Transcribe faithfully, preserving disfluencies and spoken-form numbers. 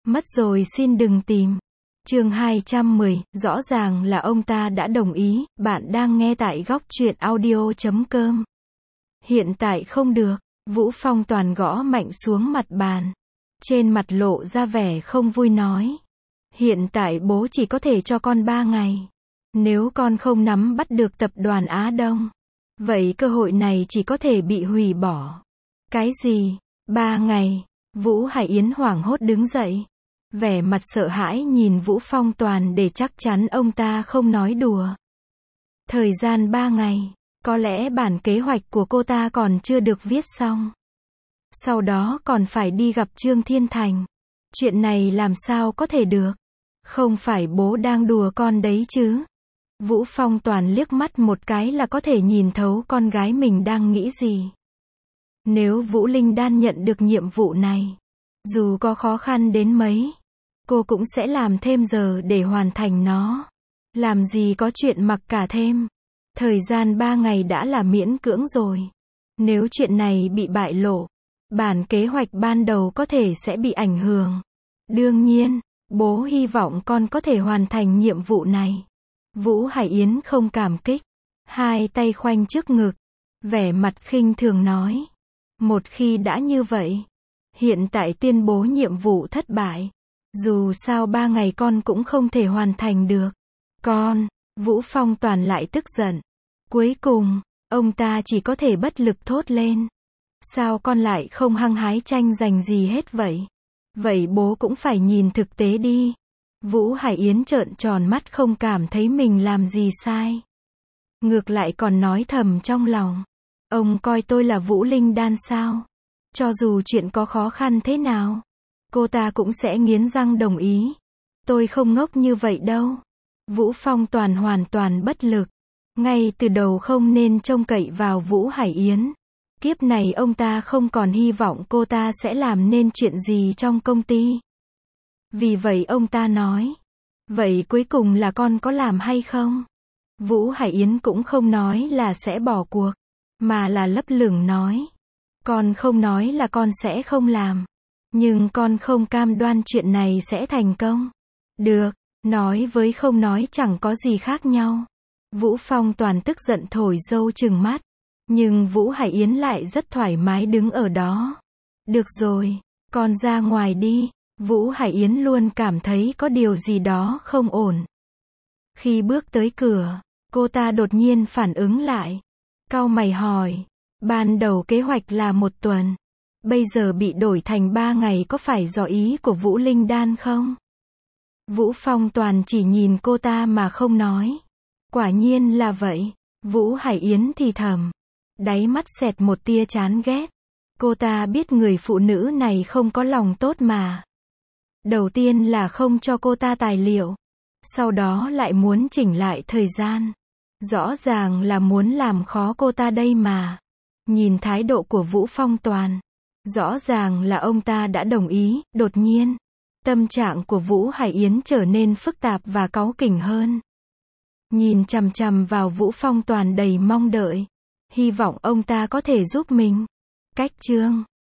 Mất rồi xin đừng tìm. Chương hai trăm mười, rõ ràng là ông ta đã đồng ý, bạn đang nghe tại góc truyện audio chấm com. Hiện tại không được, Vũ Phong Toàn gõ mạnh xuống mặt bàn. Trên mặt lộ ra vẻ không vui nói. Hiện tại bố chỉ có thể cho con ba ngày. Nếu con không nắm bắt được tập đoàn Á Đông, vậy cơ hội này chỉ có thể bị hủy bỏ. Cái gì? Ba ngày? Vũ Hải Yến hoảng hốt đứng dậy. Vẻ mặt sợ hãi nhìn Vũ Phong Toàn để chắc chắn ông ta không nói đùa. Thời gian ba ngày, có lẽ bản kế hoạch của cô ta còn chưa được viết xong. Sau đó còn phải đi gặp Trương Thiên Thành. Chuyện này làm sao có thể được? Không phải bố đang đùa con đấy chứ? Vũ Phong Toàn liếc mắt một cái là có thể nhìn thấu con gái mình đang nghĩ gì. Nếu Vũ Linh Đan nhận được nhiệm vụ này, dù có khó khăn đến mấy, cô cũng sẽ làm thêm giờ để hoàn thành nó. Làm gì có chuyện mặc cả thêm. Thời gian ba ngày đã là miễn cưỡng rồi. Nếu chuyện này bị bại lộ, bản kế hoạch ban đầu có thể sẽ bị ảnh hưởng. Đương nhiên, bố hy vọng con có thể hoàn thành nhiệm vụ này. Vũ Hải Yến không cảm kích, hai tay khoanh trước ngực, vẻ mặt khinh thường nói. Một khi đã như vậy, hiện tại tuyên bố nhiệm vụ thất bại. Dù sao ba ngày con cũng không thể hoàn thành được. Con, Vũ Phong Toàn lại tức giận. Cuối cùng, ông ta chỉ có thể bất lực thốt lên. Sao con lại không hăng hái tranh giành gì hết vậy? Vậy bố cũng phải nhìn thực tế đi. Vũ Hải Yến trợn tròn mắt không cảm thấy mình làm gì sai. Ngược lại còn nói thầm trong lòng. Ông coi tôi là Vũ Linh Đan sao? Cho dù chuyện có khó khăn thế nào, cô ta cũng sẽ nghiến răng đồng ý. Tôi không ngốc như vậy đâu. Vũ Phong Toàn hoàn toàn bất lực. Ngay từ đầu không nên trông cậy vào Vũ Hải Yến. Kiếp này ông ta không còn hy vọng cô ta sẽ làm nên chuyện gì trong công ty. Vì vậy ông ta nói. Vậy cuối cùng là con có làm hay không? Vũ Hải Yến cũng không nói là sẽ bỏ cuộc, mà là lấp lửng nói. Con không nói là con sẽ không làm. Nhưng con không cam đoan chuyện này sẽ thành công. Được, nói với không nói chẳng có gì khác nhau. Vũ Phong Toàn tức giận thổi dâu trừng mắt. Nhưng Vũ Hải Yến lại rất thoải mái đứng ở đó. Được rồi, con ra ngoài đi. Vũ Hải Yến luôn cảm thấy có điều gì đó không ổn. Khi bước tới cửa, cô ta đột nhiên phản ứng lại. Cau mày hỏi. Ban đầu kế hoạch là một tuần. Bây giờ bị đổi thành ba ngày có phải do ý của Vũ Linh Đan không? Vũ Phong Toàn chỉ nhìn cô ta mà không nói. Quả nhiên là vậy. Vũ Hải Yến thì thầm. Đáy mắt xẹt một tia chán ghét. Cô ta biết người phụ nữ này không có lòng tốt mà. Đầu tiên là không cho cô ta tài liệu. Sau đó lại muốn chỉnh lại thời gian. Rõ ràng là muốn làm khó cô ta đây mà. Nhìn thái độ của Vũ Phong Toàn, rõ ràng là ông ta đã đồng ý. Đột nhiên, tâm trạng của Vũ Hải Yến trở nên phức tạp và cáu kỉnh hơn. Nhìn chằm chằm vào Vũ Phong Toàn đầy mong đợi. Hy vọng ông ta có thể giúp mình. Cách chương